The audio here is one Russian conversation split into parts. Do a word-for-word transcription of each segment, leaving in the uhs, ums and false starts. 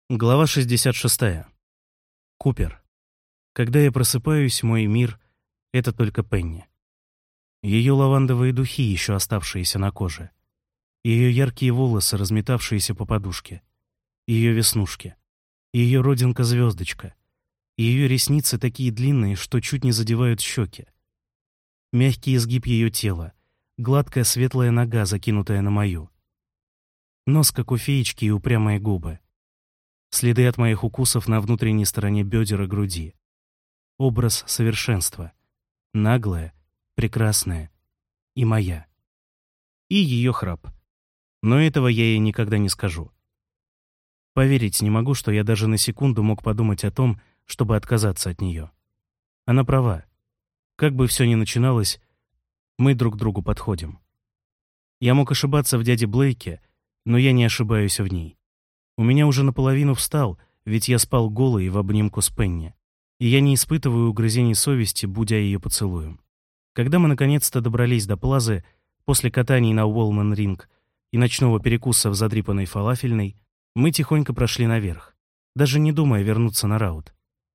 Глава шестьдесят шестая. Купер. Когда я просыпаюсь, мой мир — это только Пенни. Ее лавандовые духи, еще оставшиеся на коже. Ее яркие волосы, разметавшиеся по подушке. Ее веснушки. Ее родинка-звездочка. Ее ресницы такие длинные, что чуть не задевают щеки. Мягкий изгиб ее тела. Гладкая светлая нога, закинутая на мою. Нос, как у феечки, и упрямые губы. Следы от моих укусов на внутренней стороне бедер и груди. Образ совершенства. Наглая, прекрасная и моя. И ее храп. Но этого я ей никогда не скажу. Поверить не могу, что я даже на секунду мог подумать о том, чтобы отказаться от нее. Она права. Как бы все ни начиналось, мы друг к другу подходим. Я мог ошибаться в дяде Блейке, но я не ошибаюсь в ней. У меня уже наполовину встал, ведь я спал голый в обнимку с Пенни, и я не испытываю угрызений совести, будя ее поцелуем. Когда мы наконец-то добрались до плазы, после катаний на Уолман-ринг и ночного перекуса в задрипанной фалафельной, мы тихонько прошли наверх, даже не думая вернуться на раут.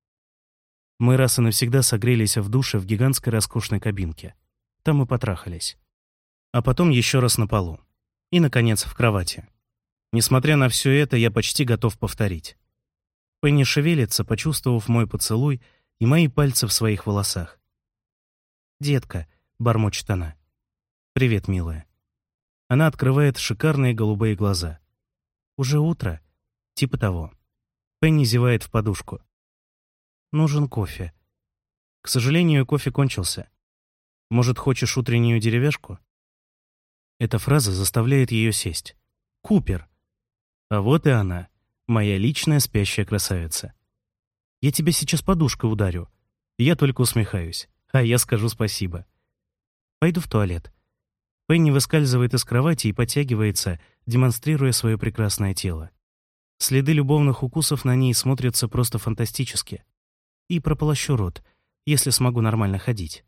Мы раз и навсегда согрелись в душе в гигантской роскошной кабинке. Там мы потрахались. А потом еще раз на полу. И, наконец, в кровати. Несмотря на все это, я почти готов повторить. Пенни шевелится, почувствовав мой поцелуй и мои пальцы в своих волосах. «Детка», — бормочет она. «Привет, милая». Она открывает шикарные голубые глаза. «Уже утро?» Типа того. Пенни зевает в подушку. «Нужен кофе». «К сожалению, кофе кончился. Может, хочешь утреннюю деревяшку?» Эта фраза заставляет ее сесть. «Купер!» А вот и она, моя личная спящая красавица. «Я тебя сейчас подушкой ударю». Я только усмехаюсь. А я скажу спасибо. «Пойду в туалет». Пенни выскальзывает из кровати и подтягивается, демонстрируя свое прекрасное тело. Следы любовных укусов на ней смотрятся просто фантастически. И прополощу рот, если смогу нормально ходить.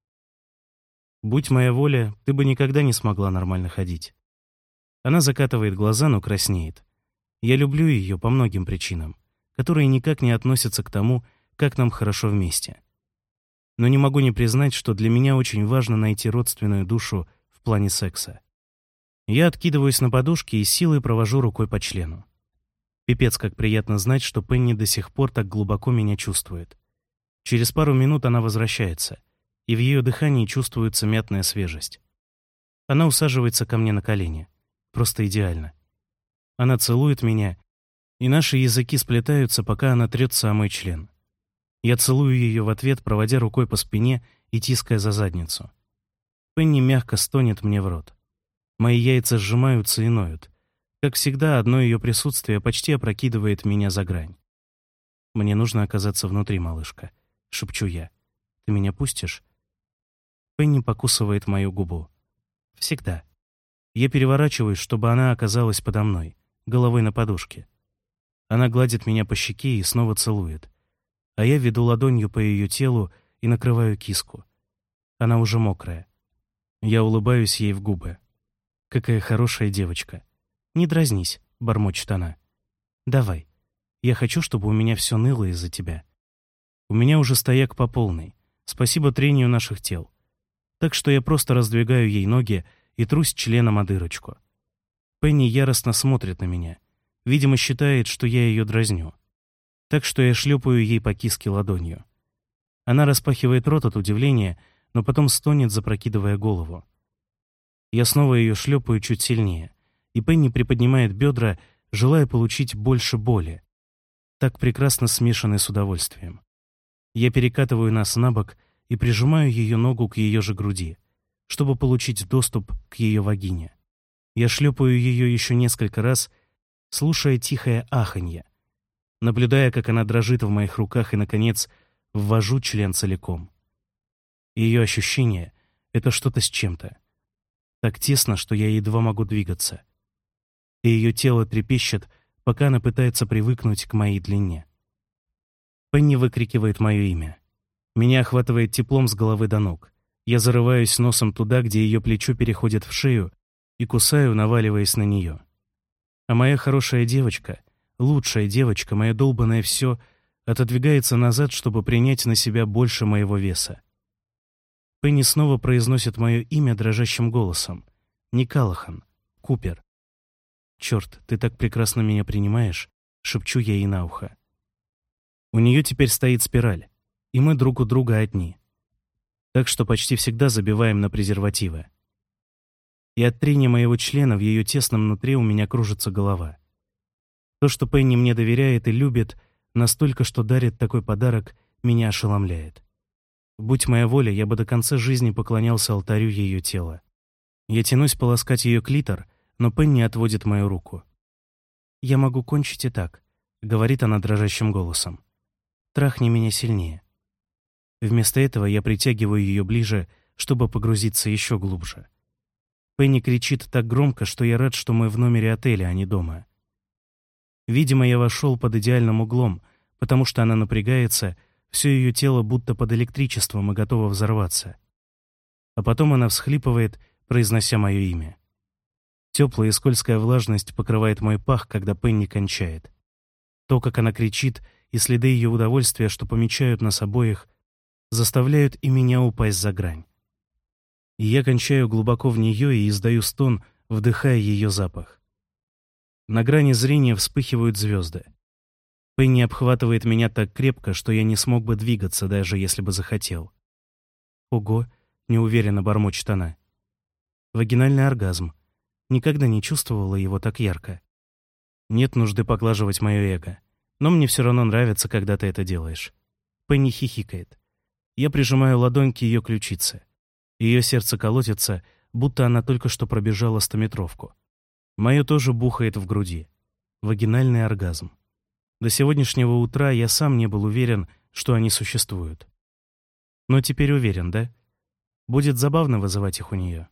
Будь моя воля, ты бы никогда не смогла нормально ходить. Она закатывает глаза, но краснеет. Я люблю ее по многим причинам, которые никак не относятся к тому, как нам хорошо вместе. Но не могу не признать, что для меня очень важно найти родственную душу в плане секса. Я откидываюсь на подушке и силой провожу рукой по члену. Пипец, как приятно знать, что Пенни до сих пор так глубоко меня чувствует. Через пару минут она возвращается, и в ее дыхании чувствуется мятная свежесть. Она усаживается ко мне на колени. Просто идеально. Она целует меня, и наши языки сплетаются, пока она трется о мой член. Я целую ее в ответ, проводя рукой по спине и тиская за задницу. Пенни мягко стонет мне в рот. Мои яйца сжимаются и ноют. Как всегда, одно ее присутствие почти опрокидывает меня за грань. «Мне нужно оказаться внутри, малышка», — шепчу я. «Ты меня пустишь?» Пенни покусывает мою губу. «Всегда». Я переворачиваюсь, чтобы она оказалась подо мной, головой на подушке. Она гладит меня по щеке и снова целует. А я веду ладонью по ее телу и накрываю киску. Она уже мокрая. Я улыбаюсь ей в губы. «Какая хорошая девочка». «Не дразнись», — бормочет она. «Давай. Я хочу, чтобы у меня все ныло из-за тебя». У меня уже стояк по полной. Спасибо трению наших тел. Так что я просто раздвигаю ей ноги и трусь членом о дырочку. Пенни яростно смотрит на меня. Видимо, считает, что я ее дразню. Так что я шлепаю ей по киске ладонью. Она распахивает рот от удивления, но потом стонет, запрокидывая голову. Я снова ее шлепаю чуть сильнее, и Пенни приподнимает бедра, желая получить больше боли, так прекрасно смешанной с удовольствием. Я перекатываю нас на бок и прижимаю ее ногу к ее же груди, чтобы получить доступ к ее вагине. Я шлепаю ее еще несколько раз, слушая тихое аханье, наблюдая, как она дрожит в моих руках, и, наконец, ввожу член целиком. Ее ощущение — это что-то с чем-то. Так тесно, что я едва могу двигаться. И ее тело трепещет, пока она пытается привыкнуть к моей длине. Пенни выкрикивает мое имя. Меня охватывает теплом с головы до ног. Я зарываюсь носом туда, где ее плечо переходит в шею, и кусаю, наваливаясь на нее. А моя хорошая девочка, лучшая девочка, моя долбанное все, отодвигается назад, чтобы принять на себя больше моего веса. Пенни снова произносит мое имя дрожащим голосом. Не Калахан, Купер. «Черт, ты так прекрасно меня принимаешь», — шепчу я ей на ухо. У нее теперь стоит спираль, и мы друг у друга одни. Так что почти всегда забиваем на презервативы. И от трения моего члена в ее тесном нутре у меня кружится голова. То, что Пенни мне доверяет и любит, настолько, что дарит такой подарок, меня ошеломляет. Будь моя воля, я бы до конца жизни поклонялся алтарю ее тела. Я тянусь полоскать ее клитор, но Пенни отводит мою руку. «Я могу кончить и так», — говорит она дрожащим голосом. «Трахни меня сильнее». Вместо этого я притягиваю ее ближе, чтобы погрузиться еще глубже. Пенни кричит так громко, что я рад, что мы в номере отеля, а не дома. Видимо, я вошел под идеальным углом, потому что она напрягается, все ее тело будто под электричеством и готово взорваться. А потом она всхлипывает, произнося мое имя. Теплая и скользкая влажность покрывает мой пах, когда Пенни кончает. То, как она кричит, и следы ее удовольствия, что помечают нас обоих, заставляют и меня упасть за грань. И я кончаю глубоко в нее и издаю стон, вдыхая ее запах. На грани зрения вспыхивают звезды. Пенни обхватывает меня так крепко, что я не смог бы двигаться, даже если бы захотел. «Ого!» — неуверенно бормочет она. Вагинальный оргазм. Никогда не чувствовала его так ярко. Нет нужды поглаживать мое эго. Но мне все равно нравится, когда ты это делаешь. Пенни хихикает. Я прижимаю ладонь к ее ключице. Ее сердце колотится, будто она только что пробежала стометровку. Мое тоже бухает в груди. Вагинальный оргазм. До сегодняшнего утра я сам не был уверен, что они существуют. Но теперь уверен, да? Будет забавно вызывать их у нее.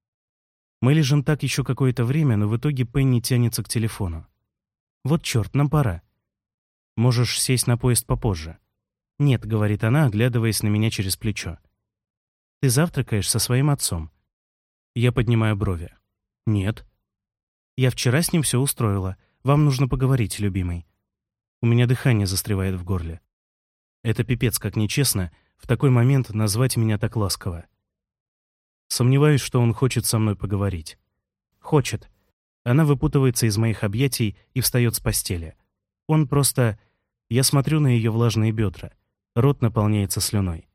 Мы лежим так еще какое-то время, но в итоге Пенни тянется к телефону. «Вот черт, нам пора. Можешь сесть на поезд попозже». «Нет», — говорит она, оглядываясь на меня через плечо. «Ты завтракаешь со своим отцом». Я поднимаю брови. «Нет». «Я вчера с ним все устроила. Вам нужно поговорить, любимый». У меня дыхание застревает в горле. Это пипец, как нечестно, в такой момент назвать меня так ласково. Сомневаюсь, что он хочет со мной поговорить. Хочет. Она выпутывается из моих объятий и встает с постели. Он просто... Я смотрю на ее влажные бедра. Рот наполняется слюной.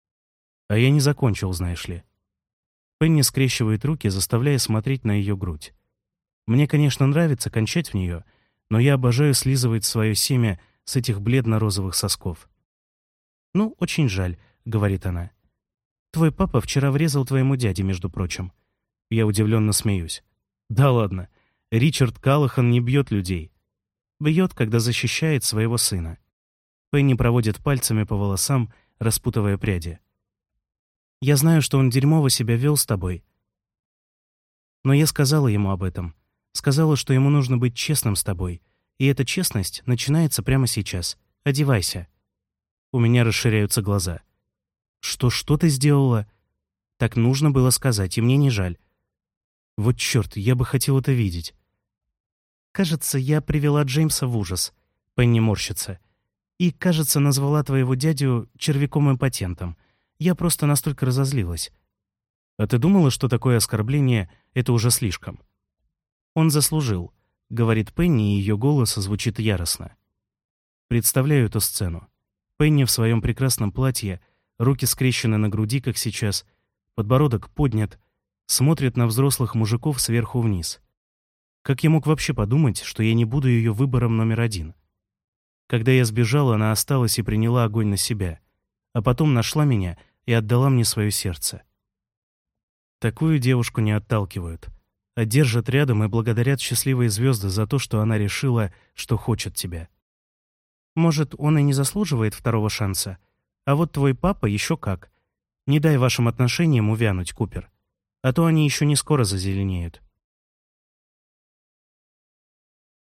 А я не закончил, знаешь ли. Пенни скрещивает руки, заставляя смотреть на ее грудь. Мне, конечно, нравится кончать в нее, но я обожаю слизывать свое семя с этих бледно-розовых сосков. «Ну, очень жаль», — говорит она. «Твой папа вчера врезал твоему дяде, между прочим». Я удивленно смеюсь. «Да ладно, Ричард Калахан не бьет людей. Бьет, когда защищает своего сына». Пенни проводит пальцами по волосам, распутывая пряди. «Я знаю, что он дерьмово себя вел с тобой. Но я сказала ему об этом. Сказала, что ему нужно быть честным с тобой. И эта честность начинается прямо сейчас. Одевайся». У меня расширяются глаза. «Что, что ты сделала?» «Так нужно было сказать, и мне не жаль». «Вот черт, я бы хотел это видеть». «Кажется, я привела Джеймса в ужас». Пенни морщится. «И, кажется, назвала твоего дядю червяком-импотентом. Я просто настолько разозлилась». «А ты думала, что такое оскорбление — это уже слишком?» «Он заслужил», — говорит Пенни, и ее голос звучит яростно. Представляю эту сцену. Пенни в своем прекрасном платье, руки скрещены на груди, как сейчас, подбородок поднят, смотрит на взрослых мужиков сверху вниз. Как я мог вообще подумать, что я не буду ее выбором номер один? Когда я сбежал, она осталась и приняла огонь на себя, а потом нашла меня и отдала мне свое сердце. Такую девушку не отталкивают, а держат рядом и благодарят счастливые звезды за то, что она решила, что хочет тебя. Может, он и не заслуживает второго шанса, а вот твой папа еще как. Не дай вашим отношениям увянуть, Купер, а то они еще не скоро зазеленеют.